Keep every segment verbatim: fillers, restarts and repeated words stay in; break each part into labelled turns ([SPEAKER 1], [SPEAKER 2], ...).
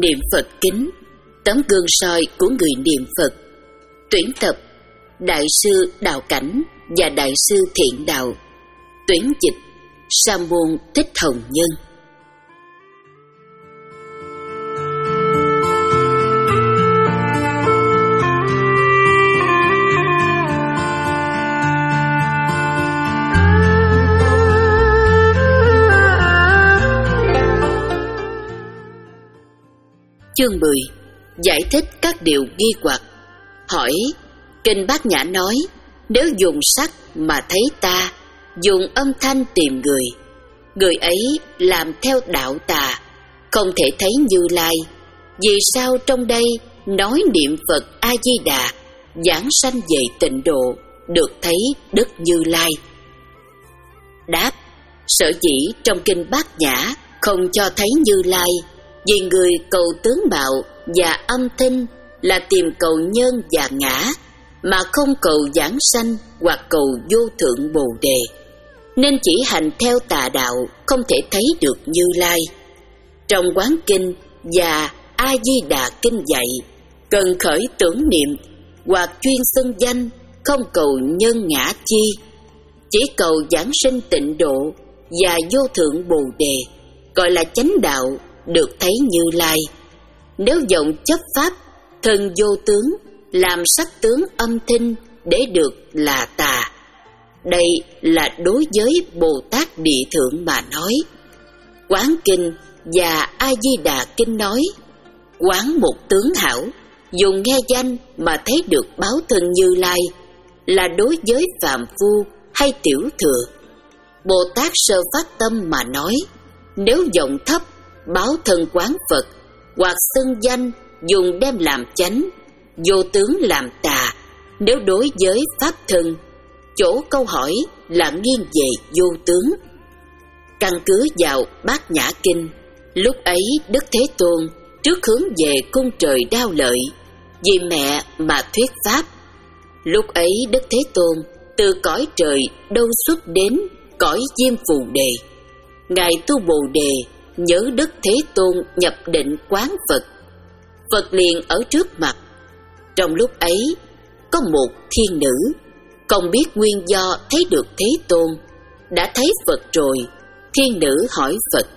[SPEAKER 1] Niệm Phật kính, tấm gương soi của người niệm Phật. Tuyển tập Đại sư Đạo Cảnh và Đại sư Thiện Đạo. Tuyển dịch Sa môn Thích Hồng Nhân. Chương mười. Giải thích các điều nghi hoặc. Hỏi: Kinh Bát Nhã nói, nếu dùng sắc mà thấy ta, dùng âm thanh tìm người, người ấy làm theo đạo tà, không thể thấy Như Lai. Vì sao trong đây nói niệm Phật A-di-đà, giảng sanh về tịnh độ, được thấy Đức Như Lai? Đáp: Sở dĩ trong Kinh Bát Nhã không cho thấy Như Lai, vì người cầu tướng mạo và âm thanh là tìm cầu nhân và ngã, mà không cầu giảng sanh hoặc cầu vô thượng Bồ Đề, nên chỉ hành theo tà đạo, không thể thấy được Như Lai. Trong Quán Kinh và A-di-đà Kinh dạy, cần khởi tưởng niệm hoặc chuyên xưng danh, không cầu nhân ngã chi, chỉ cầu giảng sinh tịnh độ và vô thượng Bồ Đề, gọi là chánh đạo, được thấy Như Lai. Nếu vọng chấp pháp thân vô tướng, làm sắc tướng âm thanh để được là tà. Đây là đối với Bồ Tát Địa Thượng mà nói. Quán Kinh và A-di-đà Kinh nói, quán một tướng hảo, dùng nghe danh mà thấy được báo thân Như Lai, là đối với phàm phu hay tiểu thừa. Bồ Tát Sơ Phát Tâm mà nói, nếu vọng thấp báo thân quán Phật, hoặc xưng danh dùng đem làm chánh, vô tướng làm tà. Nếu đối với pháp thân, chỗ câu hỏi là nghiêng về vô tướng. Căn cứ vào Bát Nhã Kinh, lúc ấy Đức Thế Tôn trước hướng về cung trời Đao Lợi, vì mẹ mà thuyết pháp. Lúc ấy Đức Thế Tôn từ cõi trời đâu xuất đến cõi Diêm Phù Đề. Ngài tu Bồ Đề, nhớ Đức Thế Tôn nhập định quán Phật. Phật liền ở trước mặt. Trong lúc ấy có một thiên nữ, không biết nguyên do thấy được Thế Tôn. Đã thấy Phật rồi, thiên nữ hỏi Phật: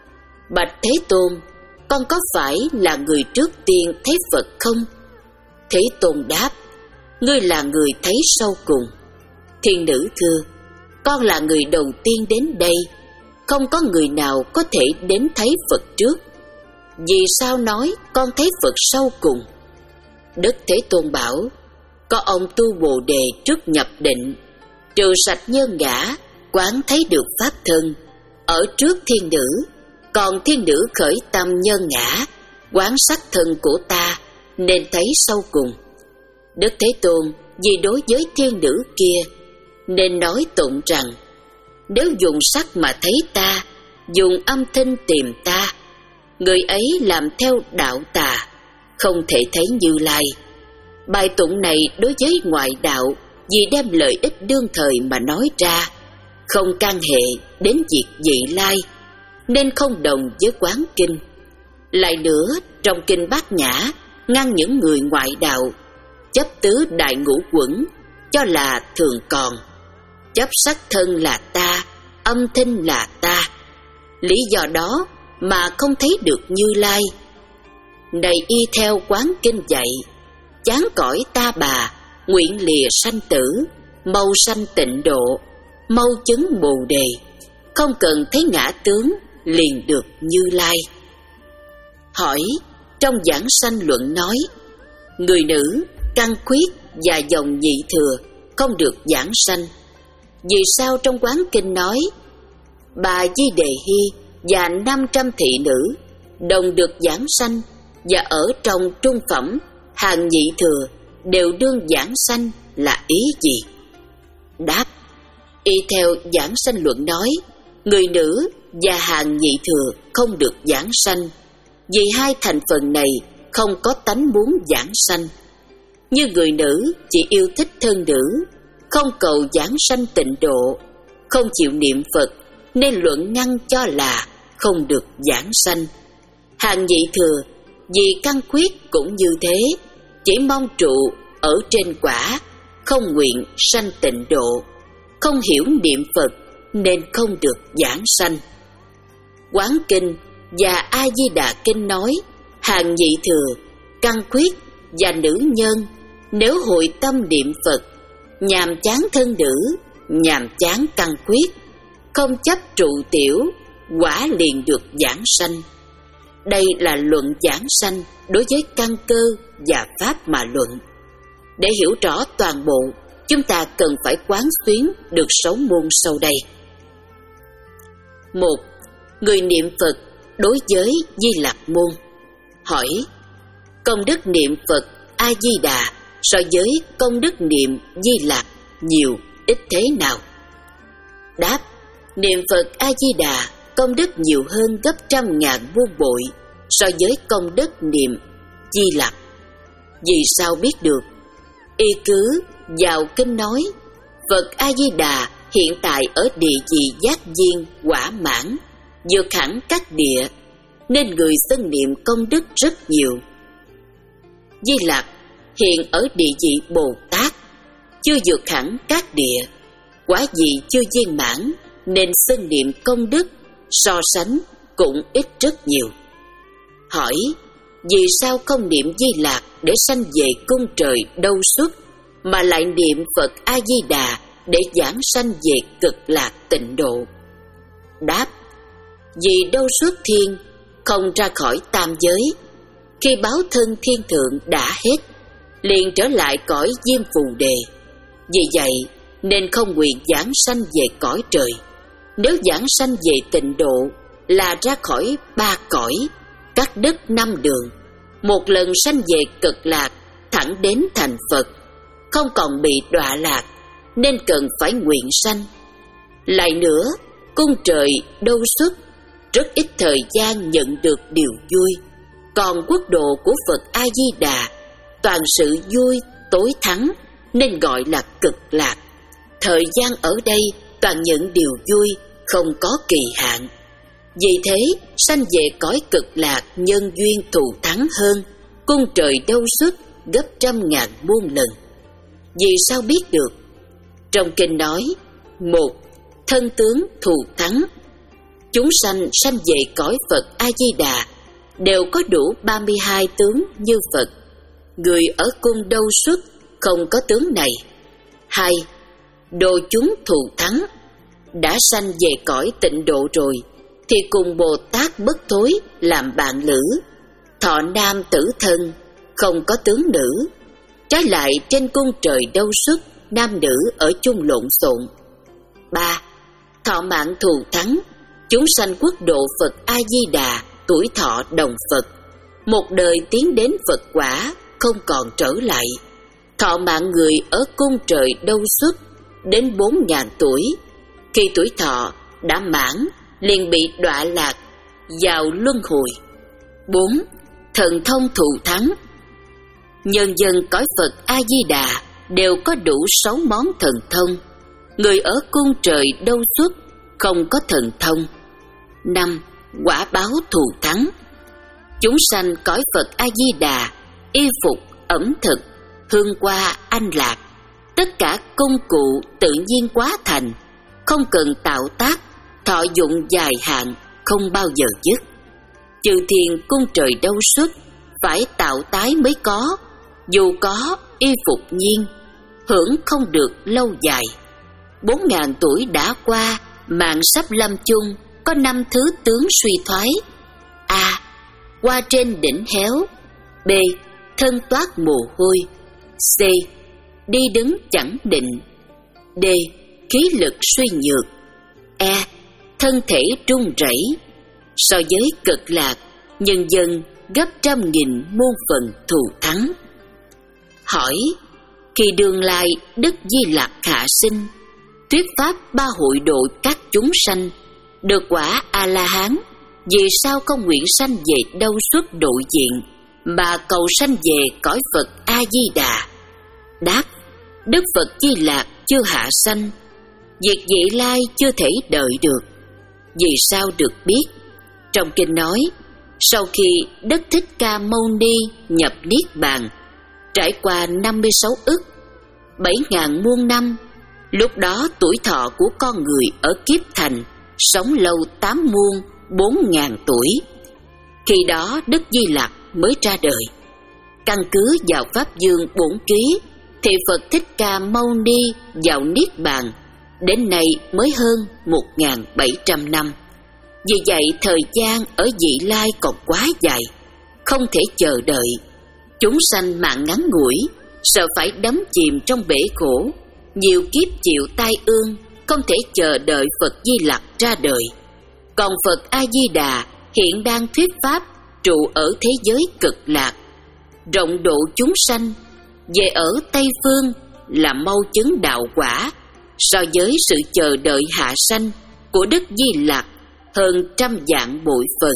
[SPEAKER 1] Bạch Thế Tôn, con có phải là người trước tiên thấy Phật không? Thế Tôn đáp: Ngươi là người thấy sau cùng. Thiên nữ thưa: Con là người đầu tiên đến đây, không có người nào có thể đến thấy Phật trước. Vì sao nói con thấy Phật sau cùng? Đức Thế Tôn bảo: Có ông tu Bồ Đề trước nhập định, trừ sạch nhân ngã, quán thấy được pháp thân. Ở trước thiên nữ, còn thiên nữ khởi tâm nhân ngã, quán sắc thân của ta, nên thấy sau cùng. Đức Thế Tôn vì đối với thiên nữ kia, nên nói tụng rằng: Nếu dùng sắc mà thấy ta, dùng âm thanh tìm ta, người ấy làm theo đạo tà, không thể thấy Như Lai. Bài tụng này đối với ngoại đạo, vì đem lợi ích đương thời mà nói ra, không can hệ đến việc vị lai, nên không đồng với Quán Kinh. Lại nữa, trong Kinh Bát Nhã ngăn những người ngoại đạo chấp tứ đại ngũ quẩn, cho là thường còn, chấp sắc thân là ta, âm thanh là ta. Lý do đó mà không thấy được Như Lai. Này y theo Quán Kinh dạy, chán cõi ta bà, nguyện lìa sanh tử, mau sanh tịnh độ, mau chứng Bồ Đề, không cần thấy ngã tướng, liền được Như Lai. Hỏi: Trong Giảng Sanh Luận nói, người nữ, căn khuyết và dòng nhị thừa không được giảng sanh. Vì sao trong Quán Kinh nói, bà Di Đề Hy và năm trăm thị nữ đồng được giảng sanh, và ở trong trung phẩm hàng nhị thừa đều đương giảng sanh là ý gì? Đáp: Y theo Giảng Sanh Luận nói, người nữ và hàng nhị thừa không được giảng sanh, vì hai thành phần này không có tánh muốn giảng sanh. Như người nữ chỉ yêu thích thân nữ, không cầu giảng sanh tịnh độ, không chịu niệm Phật, nên luận ngăn cho là không được giảng sanh. Hàng nhị thừa Vì căn khuyết cũng như thế, chỉ mong trụ ở trên quả, không nguyện sanh tịnh độ, không hiểu niệm Phật nên không được giảng sanh. Quán Kinh và A Di Đà Kinh nói, hàng nhị thừa, căn khuyết và nữ nhân nếu hội tâm niệm Phật, nhàm chán thân nữ, nhàm chán căn khuyết, không chấp trụ tiểu, quả liền được giảng sanh. Đây là luận giảng sanh đối với căn cơ và pháp mà luận. Để hiểu rõ toàn bộ, chúng ta cần phải quán xuyến được sáu môn sau đây. Một. Người niệm Phật đối với Di Lặc môn. Hỏi: công đức niệm Phật A Di Đà so với công đức niệm Di Lặc nhiều ít thế nào? Đáp: niệm Phật A Di Đà công đức nhiều hơn gấp trăm ngàn muôn bội so với công đức niệm Di Lặc. Vì sao biết được? Y cứ vào kinh nói, Phật A Di Đà hiện tại ở địa vị giác viên quả mãn, vượt hẳn các địa, nên người xưng niệm công đức rất nhiều. Di Lặc hiện ở địa vị Bồ Tát, chưa vượt hẳn các địa, quả vì chưa viên mãn, nên xưng niệm công đức so sánh cũng ít rất nhiều. Hỏi: vì sao không niệm Di Lặc để sanh về cung trời Đâu Xuất, mà lại niệm Phật A Di Đà để giảng sanh về Cực Lạc Tịnh Độ? Đáp: vì Đâu Xuất thiên không ra khỏi tam giới, khi báo thân thiên thượng đã hết, liền trở lại cõi Diêm Phù Đề. Vì vậy nên không nguyện giảng sanh về cõi trời. Nếu giảng sanh về Tịnh Độ là ra khỏi ba cõi, cắt đứt năm đường, một lần sanh về Cực Lạc, thẳng đến thành Phật, không còn bị đọa lạc, nên cần phải nguyện sanh. Lại nữa, cung trời Đâu Xuất rất ít thời gian nhận được điều vui, còn quốc độ của Phật A Di Đà toàn sự vui tối thắng, nên gọi là Cực Lạc. Thời gian ở đây toàn nhận điều vui, không có kỳ hạn. Vì thế sanh về cõi Cực Lạc nhân duyên thù thắng hơn cung trời Đâu Xuất gấp trăm ngàn muôn lần. Vì sao biết được? Trong kinh nói: một. Thân tướng thù thắng. Chúng sanh sanh về cõi Phật A Di Đà đều có đủ ba mươi hai tướng như Phật. Người ở cung Đâu Xuất không có tướng này. Hai. Độ chúng thù thắng. Đã sanh về cõi Tịnh Độ rồi thì cùng Bồ Tát Bất Thối làm bạn lữ, thọ nam tử thân, không có tướng nữ. Trái lại trên cung trời Đâu Xuất, nam nữ ở chung lộn xộn. Ba. Thọ mạng thù thắng. Chúng sanh quốc độ Phật A Di Đà tuổi thọ đồng Phật, một đời tiến đến Phật quả, không còn trở lại. Thọ mạng người ở cung trời Đâu Xuất đến bốn ngàn tuổi. Khi tuổi thọ đã mãn, liền bị đọa lạc vào luân hồi. Bốn. Thần thông thù thắng. Nhân dân cõi Phật A Di Đà đều có đủ sáu món thần thông. Người ở cung trời Đâu Xuất không có thần thông. Năm. Quả báo thù thắng. Chúng sanh cõi Phật A Di Đà, y phục, ẩm thực, hương hoa, anh lạc, tất cả công cụ tự nhiên quá thành, không cần tạo tác, thọ dụng dài hạn, không bao giờ dứt. Chư thiên cung trời Đâu Xuất phải tạo tái mới có, dù có y phục nhiên, hưởng không được lâu dài. Bốn ngàn tuổi đã qua, mạng sắp lâm chung, có năm thứ tướng suy thoái. A. Qua trên đỉnh héo. B. Thân toát mồ hôi. C. Đi đứng chẳng định. D. Khí lực suy nhược. E. Thân thể run rẩy. So với Cực Lạc, nhân dân gấp trăm nghìn muôn phần thù thắng. Hỏi: khi đương lai Đức Di Lặc hạ sinh, thuyết pháp ba hội độ các chúng sanh, được quả A-la-hán, vì sao không nguyện sanh về Đâu Xuất độ diện, mà cầu sanh về cõi Phật A Di Đà? Đáp: Đức Phật Di Lặc chưa hạ sanh, việc vị lai chưa thể đợi được. Vì sao được biết? Trong kinh nói: Sau khi Đức Thích Ca Mâu Ni nhập Niết Bàn, trải qua năm mươi sáu ức, bảy ngàn muôn năm, lúc đó tuổi thọ của con người ở kiếp thành sống lâu tám muôn bốn ngàn tuổi. Khi đó Đức Di Lặc mới ra đời. Căn cứ vào Pháp Dương Bổn Ký thì Phật Thích Ca Mâu Ni vào Niết Bàn đến nay mới hơn một nghìn bảy trăm năm. Vì vậy thời gian ở vị lai còn quá dài, không thể chờ đợi. Chúng sanh mạng ngắn ngủi, sợ phải đắm chìm trong bể khổ, nhiều kiếp chịu tai ương, không thể chờ đợi Phật Di Lặc ra đời. Còn Phật A Di Đà hiện đang thuyết pháp trụ ở thế giới cực lạc, rộng độ chúng sanh. Về ở Tây Phương là mau chứng đạo quả, so với sự chờ đợi hạ sanh của Đức Di Lặc hơn trăm vạn bội phần.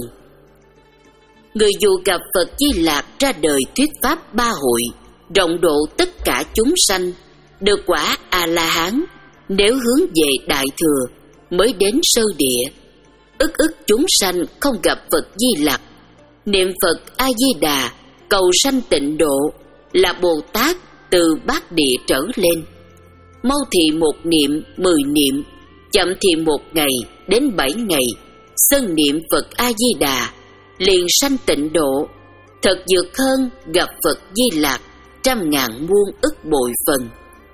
[SPEAKER 1] Người dù gặp Phật Di Lặc ra đời thuyết pháp ba hội, rộng độ tất cả chúng sanh, được quả A-la-hán, nếu hướng về Đại Thừa mới đến sơ địa. Ức ức chúng sanh không gặp Phật Di Lặc, niệm Phật A Di Đà cầu sanh tịnh độ, là Bồ Tát từ bát địa trở lên. Mau thì một niệm, mười niệm, chậm thì một ngày đến bảy ngày, xưng niệm Phật A Di Đà liền sanh tịnh độ, thật vượt hơn gặp Phật Di Lặc trăm ngàn muôn ức bội phần.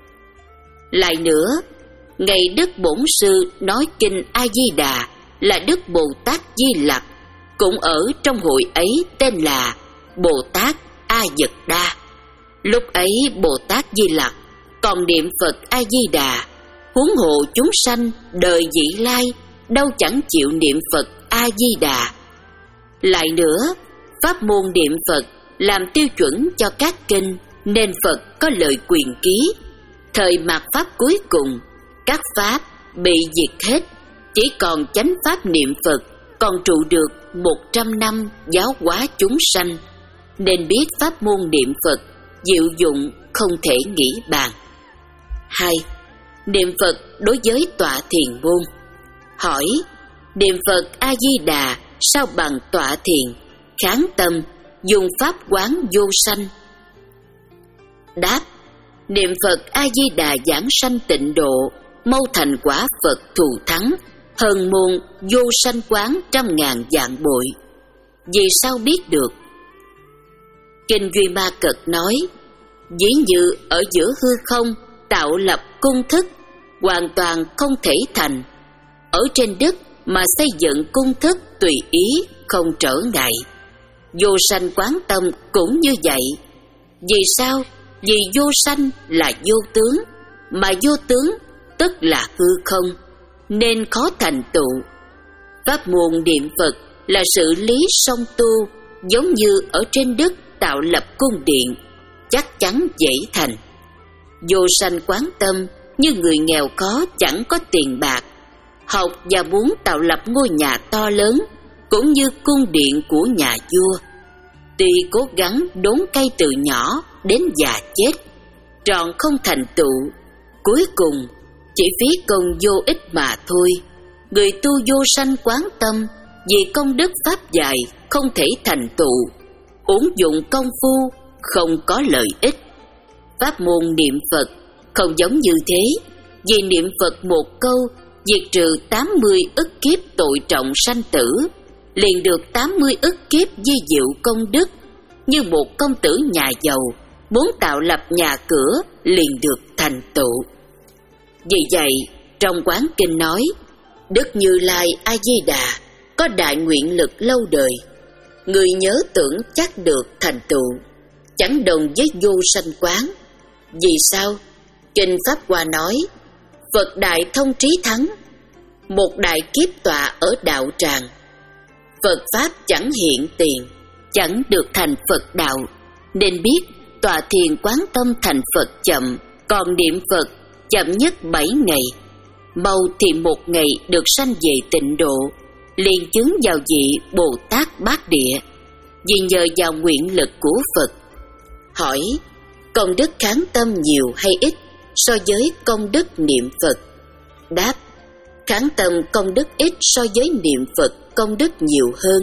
[SPEAKER 1] Lại nữa, ngày Đức Bổn Sư nói kinh A Di Đà là Đức Bồ Tát Di Lặc, cũng ở trong hội ấy tên là Bồ Tát A Dật Đa. Lúc ấy Bồ Tát Di Lặc còn niệm Phật A Di Đà, huống hộ chúng sanh đời vị lai đâu chẳng chịu niệm Phật A Di Đà. Lại nữa, pháp môn niệm Phật làm tiêu chuẩn cho các kinh, nên Phật có lời quyền ký. Thời mạt pháp cuối cùng, các pháp bị diệt hết, chỉ còn chánh pháp niệm Phật còn trụ được một trăm năm giáo hóa chúng sanh, nên biết pháp môn niệm Phật diệu dụng không thể nghĩ bàn. Hai, niệm Phật đối với tọa thiền môn. Hỏi, niệm Phật A Di Đà sao bằng tọa thiền, kháng tâm, dùng pháp quán vô sanh? Đáp, niệm Phật A Di Đà giảng sanh tịnh độ, mau thành quả Phật thù thắng, hơn môn vô sanh quán trăm ngàn vạn bội. Vì sao biết được? Kinh Duy Ma Cật nói, ví như ở giữa hư không tạo lập cung thức, hoàn toàn không thể thành. Ở trên đất mà xây dựng cung thức tùy ý, không trở ngại. Vô sanh quán tâm cũng như vậy. Vì sao? Vì vô sanh là vô tướng, mà vô tướng tức là hư không, nên khó thành tựu. Pháp môn niệm Phật là sự lý song tu, giống như ở trên đất tạo lập cung điện, chắc chắn dễ thành. Vô sanh quán tâm như người nghèo khó chẳng có tiền bạc, học và muốn tạo lập ngôi nhà to lớn, cũng như cung điện của nhà vua. Tuy cố gắng đốn cây từ nhỏ đến già chết, trọn không thành tựu, cuối cùng chỉ phí công vô ích mà thôi. Người tu vô sanh quán tâm, vì công đức pháp dài không thể thành tựu, uổng dụng công phu không có lợi ích. Pháp môn niệm Phật không giống như thế, vì niệm Phật một câu diệt trừ tám mươi ức kiếp tội trọng sanh tử, liền được tám mươi ức kiếp di diệu công đức. Như một công tử nhà giàu muốn tạo lập nhà cửa liền được thành tựu. Vì vậy trong quán kinh nói, Đức Như Lai A Di Đà có đại nguyện lực lâu đời, người nhớ tưởng chắc được thành tựu, chẳng đồng với vô sanh quán. Vì sao? Kinh Pháp Hoa nói, Phật đại thông trí thắng, một đại kiếp tọa ở đạo tràng. Phật pháp chẳng hiện tiền, chẳng được thành Phật đạo, nên biết tọa thiền quán tâm thành Phật chậm, còn niệm Phật chậm nhất bảy ngày, mau thì một ngày được sanh về tịnh độ, liền chứng vào vị Bồ Tát Bát Địa, vì nhờ vào nguyện lực của Phật. Hỏi, công đức kháng tâm nhiều hay ít so với công đức niệm Phật? Đáp, kháng tâm công đức ít so với niệm Phật công đức nhiều hơn.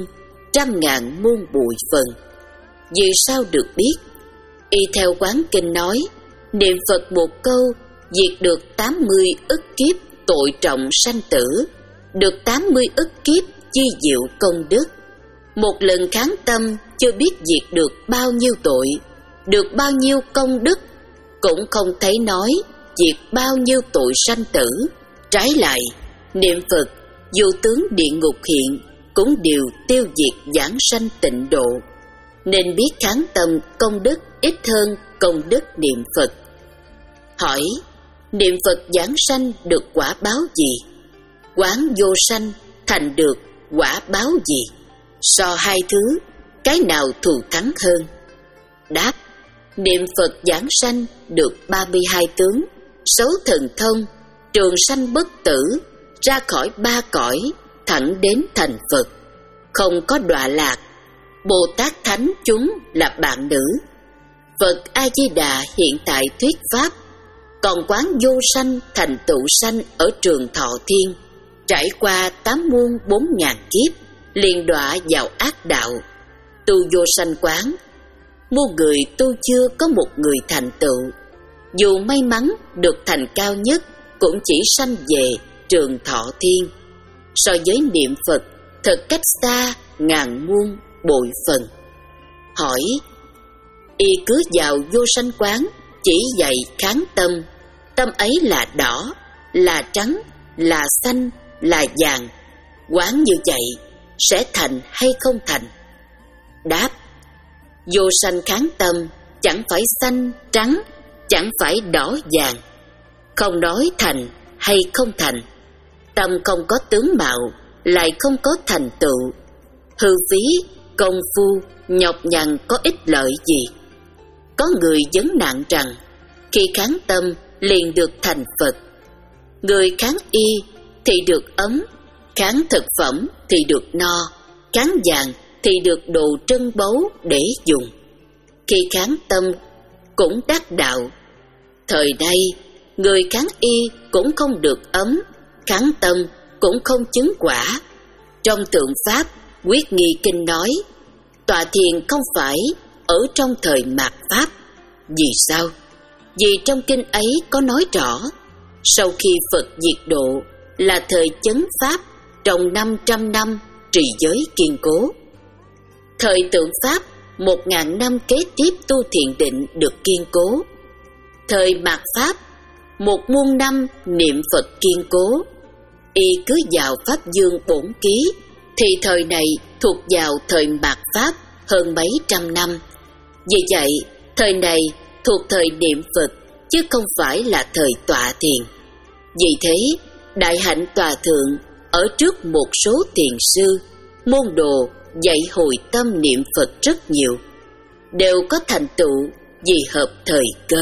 [SPEAKER 1] trăm ngàn muôn bụi phần. Vì sao được biết? Y theo quán kinh nói, niệm Phật một câu diệt được tám mươi ức kiếp tội trọng sanh tử, được tám mươi ức kiếp chi diệu công đức. Một lần kháng tâm chưa biết diệt được bao nhiêu tội, được bao nhiêu công đức, cũng không thấy nói diệt bao nhiêu tội sanh tử. Trái lại, niệm Phật dù tướng địa ngục hiện cũng đều tiêu diệt giảng sanh tịnh độ. Nên biết kháng tâm công đức ít hơn công đức niệm Phật. Hỏi, niệm Phật giảng sanh được quả báo gì? Quán vô sanh thành được quả báo gì? So hai thứ, cái nào thù thắng hơn? Đáp, niệm Phật giảng sanh được ba mươi hai tướng, sáu thần thông, trường sanh bất tử, ra khỏi ba cõi, thẳng đến thành Phật, không có đọa lạc. Bồ Tát Thánh chúng là bạn nữ. Phật A-di-đà hiện tại thuyết pháp, còn quán vô sanh thành tựu sanh ở trường Thọ Thiên, trải qua tám muôn bốn ngàn kiếp, liền đọa vào ác đạo. Tu vô sanh quán, muôn người tu chưa có một người thành tựu. Dù may mắn được thành cao nhất, cũng chỉ sanh về trường Thọ Thiên. So với niệm Phật, thật cách xa ngàn muôn bội phần. Hỏi, y cứ vào vô sanh quán, chỉ dạy kháng tâm. Tâm ấy là đỏ, là trắng, là xanh, là vàng. Quán như vậy, sẽ thành hay không thành? Đáp, vô sanh kháng tâm, chẳng phải xanh, trắng, chẳng phải đỏ, vàng. Không nói thành hay không thành. Tâm không có tướng mạo, lại không có thành tựu. Hư phí, công phu, nhọc nhằn có ích lợi gì? Có người vấn nạn rằng, khi kháng tâm liền được thành Phật. Người kháng y thì được ấm, kháng thực phẩm thì được no, kháng vàng thì được đồ trân báu để dùng. Khi kháng tâm cũng đắc đạo. Thời nay, người kháng y cũng không được ấm, kháng tâm cũng không chứng quả. Trong Tượng Pháp, Quyết Nghi Kinh nói, tọa thiền không phải ở trong thời mạt Pháp. Vì sao? Vì trong kinh ấy có nói rõ, sau khi Phật diệt độ là thời chấn Pháp trong năm trăm năm trì giới kiên cố. Thời Tượng Pháp, một ngàn năm kế tiếp tu thiền định được kiên cố. Thời mạt Pháp, một muôn năm niệm Phật kiên cố. Y cứ vào Pháp Dương bổn ký, thì thời này thuộc vào thời mạt Pháp hơn mấy trăm năm. Vì vậy, thời này thuộc thời niệm Phật, chứ không phải là thời tọa thiền. Vì thế, Đại Hạnh Tòa Thượng ở trước một số thiền sư, môn đồ dạy hồi tâm niệm Phật rất nhiều, đều có thành tựu vì hợp thời cơ.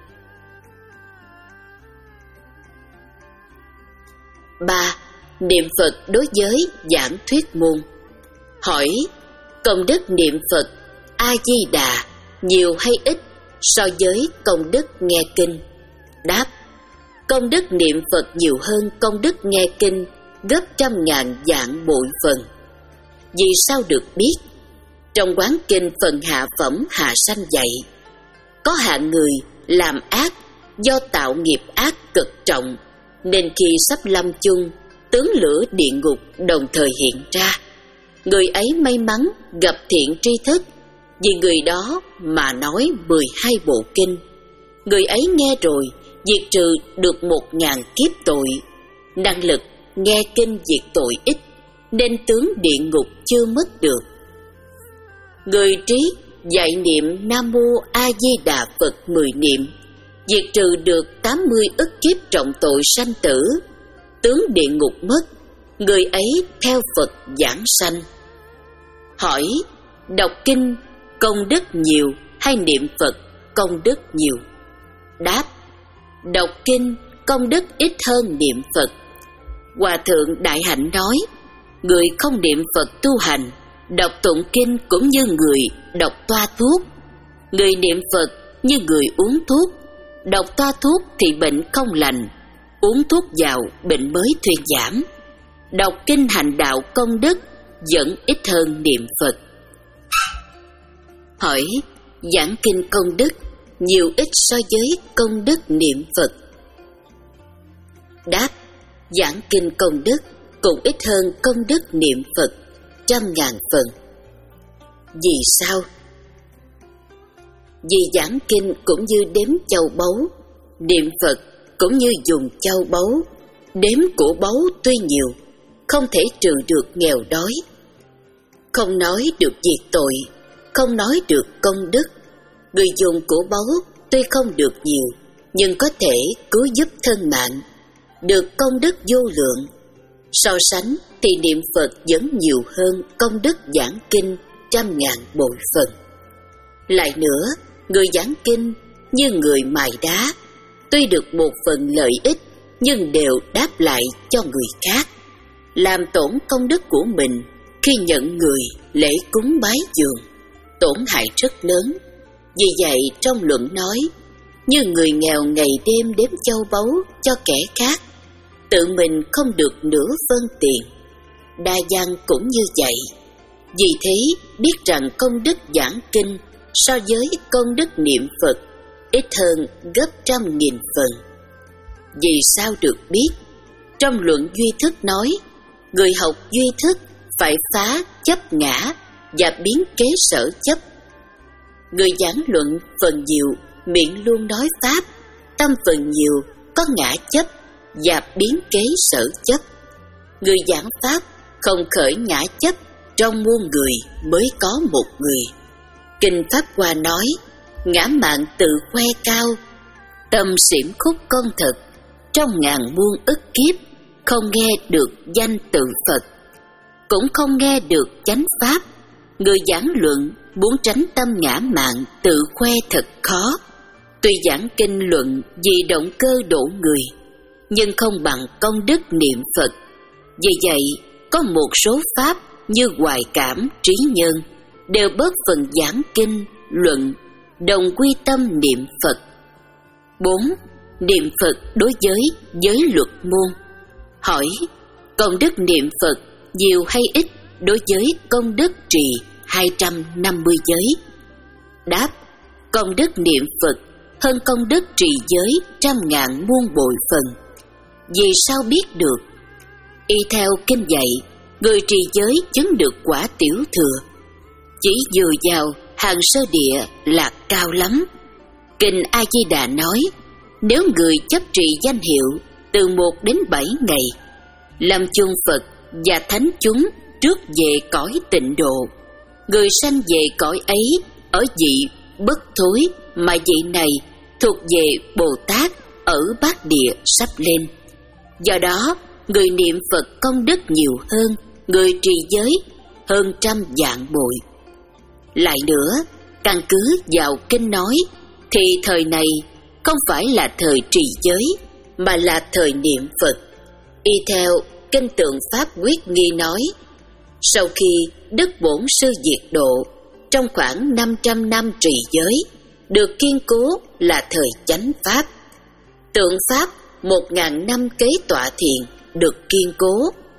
[SPEAKER 1] Ba. Niệm Phật đối với giảng thuyết môn. Hỏi, công đức niệm Phật A-di-đà nhiều hay ít so với công đức nghe kinh? Đáp, công đức niệm Phật nhiều hơn công đức nghe kinh gấp trăm ngàn vạn bội phần. Vì sao được biết? Trong quán kinh phần hạ phẩm hạ sanh dạy, có hạng người làm ác do tạo nghiệp ác cực trọng, nên khi sắp lâm chung, tướng lửa địa ngục đồng thời hiện ra. Người ấy may mắn gặp thiện tri thức, vì người đó mà nói mười hai bộ kinh. Người ấy nghe rồi diệt trừ được một ngàn kiếp tội. Năng lực nghe kinh diệt tội ít, nên tướng địa ngục chưa mất được. Người trí dạy niệm Nam Mô A Di Đà Phật mười niệm, diệt trừ được tám mươi ức kiếp trọng tội sanh tử, tướng địa ngục mất, người ấy theo Phật giảng sanh. Hỏi, đọc kinh công đức nhiều hay niệm Phật công đức nhiều? Đáp, đọc kinh công đức ít hơn niệm Phật. Hòa thượng Đại Hạnh nói, người không niệm Phật tu hành, đọc tụng kinh cũng như người đọc toa thuốc. Người niệm Phật như người uống thuốc, đọc toa thuốc thì bệnh không lành, uống thuốc vào bệnh mới thuyên giảm. Đọc kinh hành đạo công đức, vẫn ít hơn niệm Phật. Hỏi, giảng kinh công đức nhiều ít so với công đức niệm Phật? Đáp, giảng kinh công đức cũng ít hơn công đức niệm Phật trăm ngàn phần. Vì sao? Vì giảng kinh cũng như đếm châu báu, niệm Phật cũng như dùng châu báu. Đếm của báu tuy nhiều, không thể trừ được nghèo đói. Không nói được diệt tội, không nói được công đức. Người dùng của báu tuy không được nhiều, nhưng có thể cứu giúp thân mạng, được công đức vô lượng. So sánh thì niệm Phật vẫn nhiều hơn công đức giảng kinh trăm ngàn bội phần. Lại nữa, người giảng kinh như người mài đá, tuy được một phần lợi ích nhưng đều đáp lại cho người khác, làm tổn công đức của mình khi nhận người lễ cúng bái dường, tổn hại rất lớn. Vì vậy trong luận nói, như người nghèo ngày đêm đếm châu báu cho kẻ khác, tự mình không được nửa phân tiền. Đa văn cũng như vậy. Vì thế biết rằng công đức giảng kinh so với công đức niệm Phật ít hơn gấp trăm nghìn phần. Vì sao được biết? Trong luận duy thức nói, người học duy thức phải phá chấp ngã và biến kế sở chấp. Người giảng luận phần nhiều miệng luôn nói pháp, tâm phần nhiều có ngã chấp và biến kế sở chấp. Người giảng pháp không khởi ngã chấp, trong muôn người mới có một người. Kinh Pháp Hoa nói, ngã mạn tự khoe cao, tâm xỉm khúc công thực, trong ngàn muôn ức kiếp không nghe được danh tự Phật, cũng không nghe được chánh pháp. Người giảng luận muốn tránh tâm ngã mạn tự khoe thật khó. Tuy giảng kinh luận vì động cơ độ người, nhưng không bằng công đức niệm Phật. Vì vậy, có một số pháp như hoài cảm, trí nhân đều bớt phần giảng kinh, luận, đồng quy tâm niệm Phật. bốn. Niệm Phật đối với giới luật môn. Hỏi, công đức niệm Phật nhiều hay ít đối với công đức trì hai trăm năm mươi giới? Đáp, công đức niệm Phật hơn công đức trì giới trăm ngàn muôn bội phần. Vì sao biết được? Y theo kinh dạy, người trì giới chứng được quả tiểu thừa, chỉ dựa vào hàng sơ địa là cao lắm. Kinh A Di Đà nói, nếu người chấp trì danh hiệu từ một đến bảy ngày, làm chung Phật và thánh chúng trước về cõi tịnh độ, người sanh về cõi ấy ở vị bất thối, mà vị này thuộc về Bồ Tát ở bát địa sắp lên. Do đó, người niệm Phật công đức nhiều hơn người trì giới hơn trăm vạn bội. Lại nữa, căn cứ vào kinh nói, thì thời này không phải là thời trì giới, mà là thời niệm Phật. Y theo kinh Tượng Pháp Quyết Nghi nói, sau khi Đức Bổn Sư diệt độ, trong khoảng năm trăm năm trì giới, được kiên cố là thời chánh Pháp. Tượng Pháp một ngàn năm kế tọa thiền được kiên cố.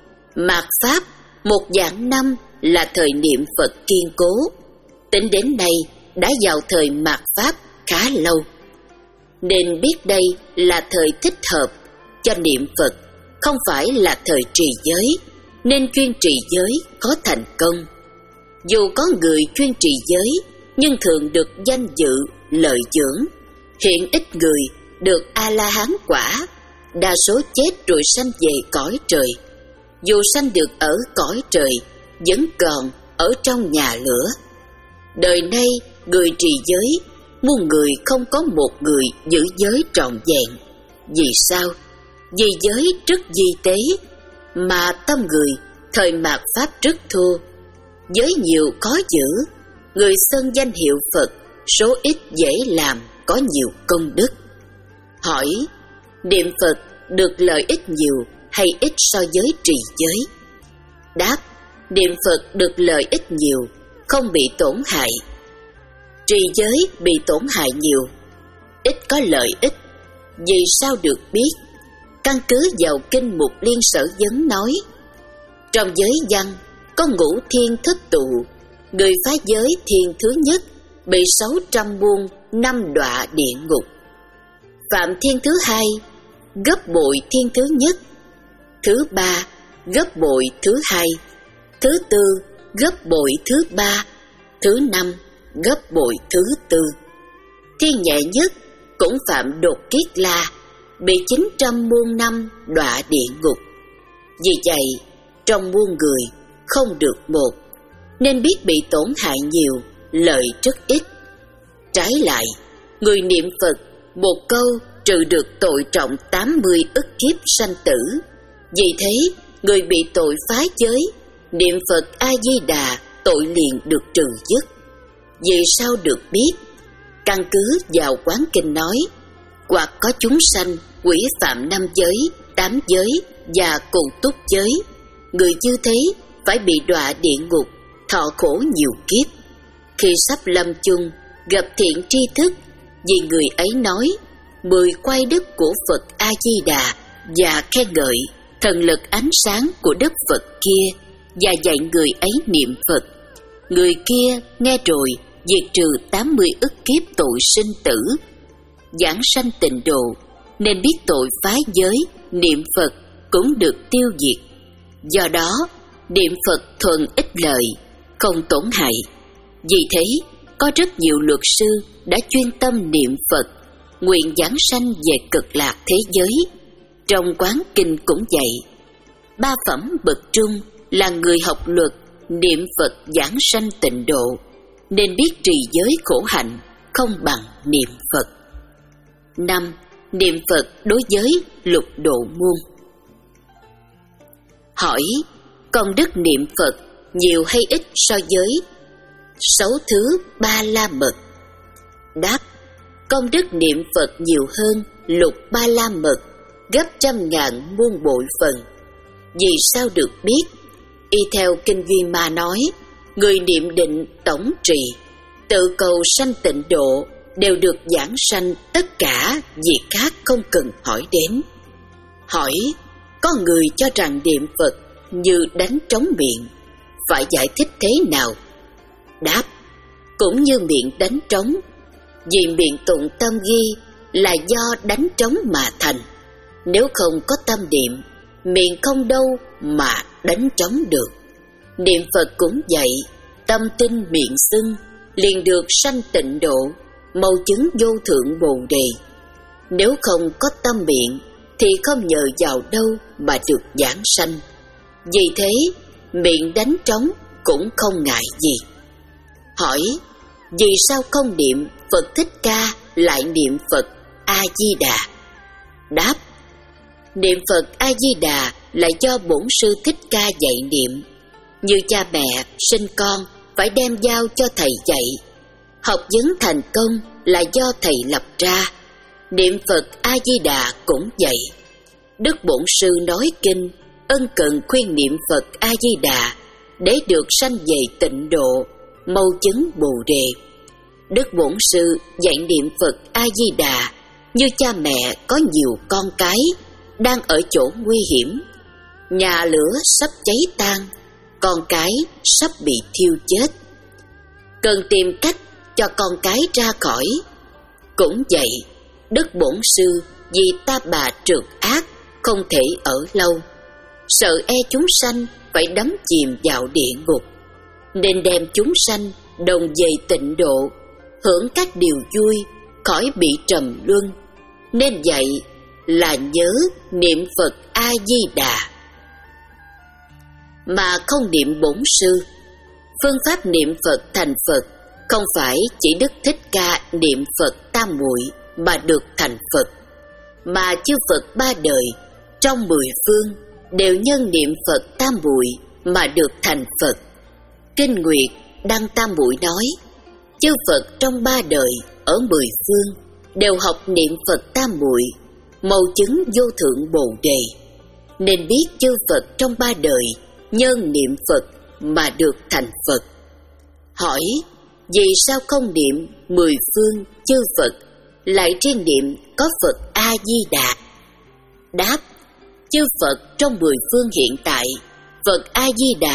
[SPEAKER 1] Mạt Pháp một vạn năm là thời niệm Phật kiên cố. Tính đến nay đã vào thời mạt Pháp khá lâu, nên biết đây là thời thích hợp cho niệm Phật, không phải là thời trì giới, nên chuyên trì giới có thành công. Dù có người chuyên trì giới, nhưng thường được danh dự, lợi dưỡng. Hiện ít người được A-la-hán quả, đa số chết rồi sanh về cõi trời. Dù sanh được ở cõi trời, vẫn còn ở trong nhà lửa. Đời nay, người trì giới, muôn người không có một người giữ giới trọn vẹn. Vì sao? Vì giới rất di tế, mà tâm người thời mạt Pháp rất thô. Giới nhiều khó giữ, người xưng danh hiệu Phật, số ít dễ làm, có nhiều công đức. Hỏi, niệm Phật được lợi ích nhiều hay ít so với trì giới? Đáp, niệm Phật được lợi ích nhiều, không bị tổn hại. Trì giới bị tổn hại nhiều, ít có lợi ích. Vì sao được biết? Căn cứ vào kinh Mục Liên Sở Vấn nói, trong giới văn có ngũ thiên thất tụ, người phá giới thiên thứ nhất bị sáu trăm muôn năm đọa địa ngục. Phạm thiên thứ hai gấp bội thiên thứ nhất, thứ ba gấp bội thứ hai, thứ tư gấp bội thứ ba, thứ năm gấp bội thứ tư. Thiên nhẹ nhất cũng phạm đột kiết la, bị chín trăm muôn năm đọa địa ngục. Vì vậy, trong muôn người không được một, nên biết bị tổn hại nhiều, lợi rất ít. Trái lại, người niệm Phật một câu trừ được tội trọng tám mươi ức kiếp sanh tử. Vì thế, người bị tội phá giới, niệm Phật A-di-đà, tội liền được trừ dứt. Vì sao được biết? Căn cứ vào Quán Kinh nói, hoặc có chúng sanh quỷ phạm năm giới, tám giới và cùng túc giới, người như thế phải bị đọa địa ngục, thọ khổ nhiều kiếp. Khi sắp lâm chung, gặp thiện tri thức, vì người ấy nói mười quay đức của Phật A-di-đà và khen ngợi thần lực ánh sáng của Đức Phật kia, và dạy người ấy niệm Phật. Người kia nghe rồi diệt trừ tám mươi ức kiếp tội sinh tử, giảng sanh tịnh độ, nên biết tội phá giới, niệm Phật cũng được tiêu diệt. Do đó, niệm Phật thuần ích lợi, không tổn hại. Vì thế, có rất nhiều luật sư đã chuyên tâm niệm Phật, nguyện giảng sanh về cực lạc thế giới. Trong Quán Kinh cũng vậy. Ba phẩm bậc trung là người học luật, niệm Phật giảng sanh tịnh độ, nên biết trì giới khổ hạnh không bằng niệm Phật. Năm. Niệm Phật đối với lục độ muôn. Hỏi: công đức niệm Phật nhiều hay ít so với sáu thứ ba la mật? Đáp: công đức niệm Phật nhiều hơn lục ba la mật gấp trăm ngàn muôn bội phần. Vì sao được biết? Y theo Kinh Viên Ma nói, người niệm định tổng trì, tự cầu sanh tịnh độ, đều được giảng sanh tất cả việc khác không cần hỏi đến. Hỏi: có người cho rằng niệm Phật như đánh trống miệng, phải giải thích thế nào? Đáp: cũng như miệng đánh trống, vì miệng tụng tâm ghi là do đánh trống mà thành. Nếu không có tâm niệm, miệng không đâu mà đánh trống được. Niệm Phật cũng vậy, tâm tinh miệng xưng liền được sanh tịnh độ, mau chứng vô thượng bồ đề. Nếu không có tâm miệng thì không nhờ vào đâu mà được giảng sanh. Vì thế, miệng đánh trống cũng không ngại gì. Hỏi: vì sao không niệm Phật Thích Ca lại niệm Phật A-di-đà? Đáp: niệm Phật A-di-đà là do bổn sư Thích Ca dạy niệm. Như cha mẹ sinh con phải đem giao cho thầy dạy. Học vấn thành công là do thầy lập ra. Niệm Phật A-di-đà cũng vậy. Đức Bổn Sư nói kinh, ân cần khuyên niệm Phật A-di-đà để được sanh về tịnh độ, mau chứng bồ đề. Đức Bổn Sư dạy niệm Phật A-di-đà như cha mẹ có nhiều con cái đang ở chỗ nguy hiểm, nhà lửa sắp cháy tan, con cái sắp bị thiêu chết, cần tìm cách cho con cái ra khỏi. Cũng vậy, Đức Bổn Sư vì ta bà trượt ác không thể ở lâu, sợ e chúng sanh phải đắm chìm vào địa ngục, nên đem chúng sanh đồng về tịnh độ, hưởng các điều vui, khỏi bị trầm luân. Nên vậy là nhớ niệm Phật A-di-đà mà không niệm Bổn Sư. Phương pháp niệm Phật thành Phật không phải chỉ Đức Thích Ca niệm Phật tam muội mà được thành Phật, mà chư Phật ba đời trong mười phương đều nhân niệm Phật tam muội mà được thành Phật. Kinh Nguyệt Đăng Tam Muội nói, chư Phật trong ba đời ở mười phương đều học niệm Phật tam muội, mau chứng vô thượng bồ đề. Nên biết chư Phật trong ba đời nhân niệm Phật mà được thành Phật. Hỏi: vì sao không niệm mười phương chư Phật, lại riêng niệm có Phật A-di-đà? Đáp: chư Phật trong mười phương hiện tại, Phật A-di-đà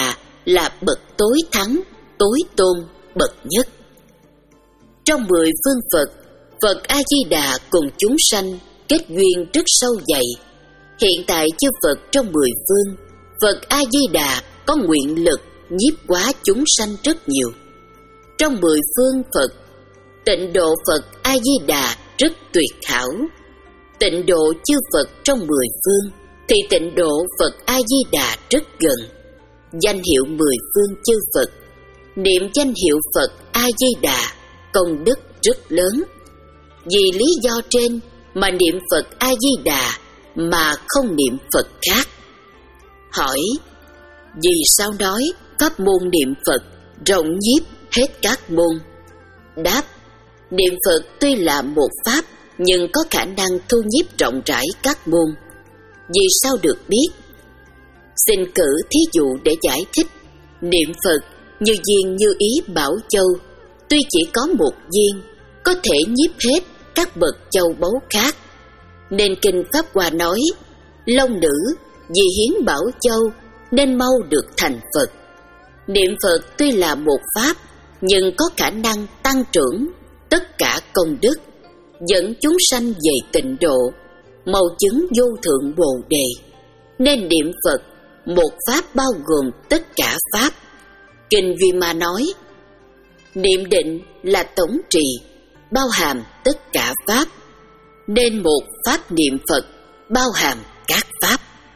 [SPEAKER 1] là bậc tối thắng, tối tôn, bậc nhất. Trong mười phương Phật, Phật A-di-đà cùng chúng sanh kết duyên rất sâu dày. Hiện tại chư Phật trong mười phương, Phật A-di-đà có nguyện lực nhiếp hóa chúng sanh rất nhiều. Trong mười phương Phật, tịnh độ Phật A-di-đà rất tuyệt hảo. Tịnh độ chư Phật trong mười phương thì tịnh độ Phật A-di-đà rất gần. Danh hiệu mười phương chư Phật, niệm danh hiệu Phật A-di-đà công đức rất lớn. Vì lý do trên mà niệm Phật A-di-đà mà không niệm Phật khác. Hỏi, vì sao nói pháp môn niệm Phật rộng nhiếp hết các môn? Đáp, niệm Phật tuy là một pháp nhưng có khả năng thu nhiếp rộng rãi các môn. Vì sao được biết? Xin cử thí dụ để giải thích. Niệm Phật như viên Như Ý Bảo Châu, tuy chỉ có một viên, có thể nhiếp hết các bậc châu báu khác. Nên Kinh Pháp Hoa nói, Long nữ vì hiến Bảo Châu nên mau được thành Phật. Niệm Phật tuy là một pháp nhưng có khả năng tăng trưởng tất cả công đức, dẫn chúng sanh về tịnh độ, mau chứng vô thượng Bồ Đề. Nên niệm Phật một pháp bao gồm tất cả pháp. Kinh Vima nói, niệm định là tổng trì, bao hàm tất cả pháp. Nên một pháp niệm Phật bao hàm các pháp.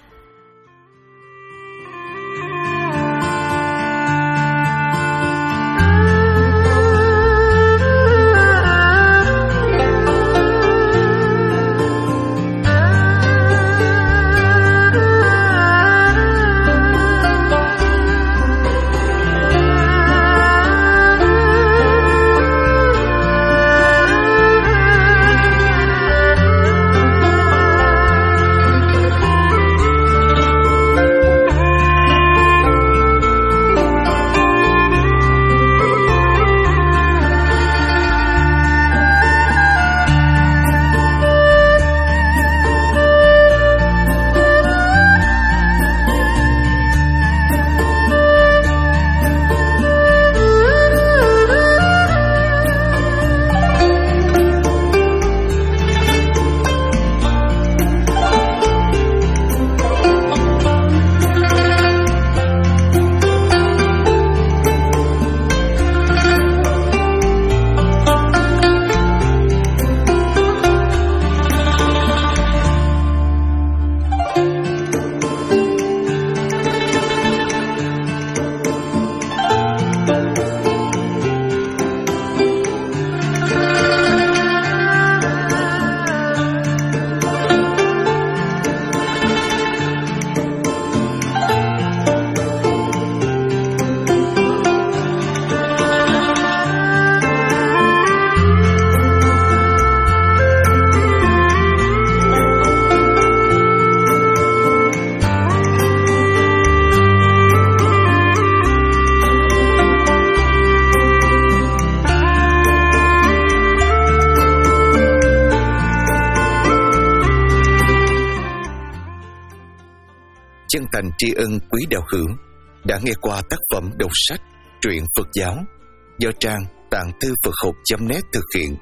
[SPEAKER 2] Chân thành tri ân quý đạo hữu đã nghe qua tác phẩm đọc sách truyện Phật giáo do trang tạng thư Phật học chấm net thực hiện.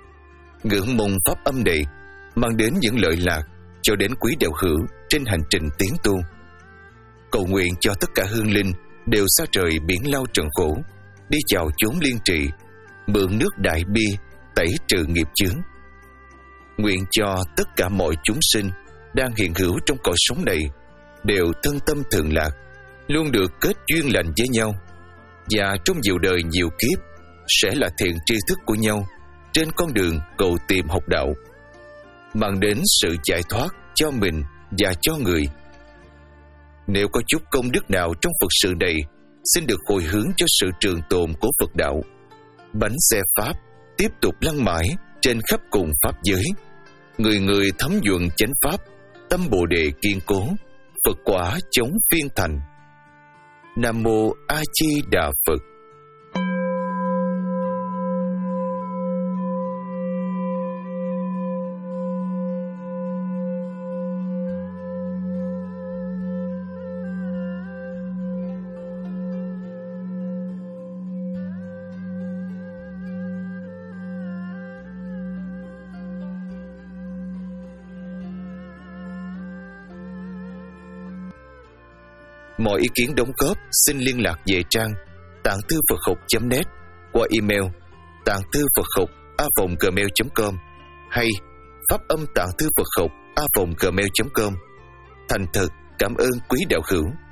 [SPEAKER 2] Ngưỡng mong pháp âm này mang đến những lợi lạc cho đến quý đạo hữu trên hành trình tiến tu. Cầu nguyện cho tất cả hương linh đều xa trời biển lao trần khổ, đi chào chốn liên trị, mượn nước đại bi tẩy trừ nghiệp chướng. Nguyện cho tất cả mọi chúng sinh đang hiện hữu trong cõi sống này đều thân tâm thường lạc, luôn được kết duyên lành với nhau, và trong nhiều đời nhiều kiếp sẽ là thiện tri thức của nhau trên con đường cầu tìm học đạo, mang đến sự giải thoát cho mình và cho người. Nếu có chút công đức nào trong Phật sự này, xin được hồi hướng cho sự trường tồn của Phật đạo. Bánh xe Pháp tiếp tục lăn mãi trên khắp cùng Pháp giới, người người thấm nhuận chánh Pháp, tâm Bồ Đề kiên cố, Phật quả chống phiên thành. Nam Mô A Di Đà Phật. Mọi ý kiến đóng góp xin liên lạc về trang tạng thư Phật học chấm net qua email tạng thư Phật học a vòng gmail chấm com hay pháp âm tạng thư Phật học a vòng gmail chấm com. Thành thật cảm ơn quý đạo hữu.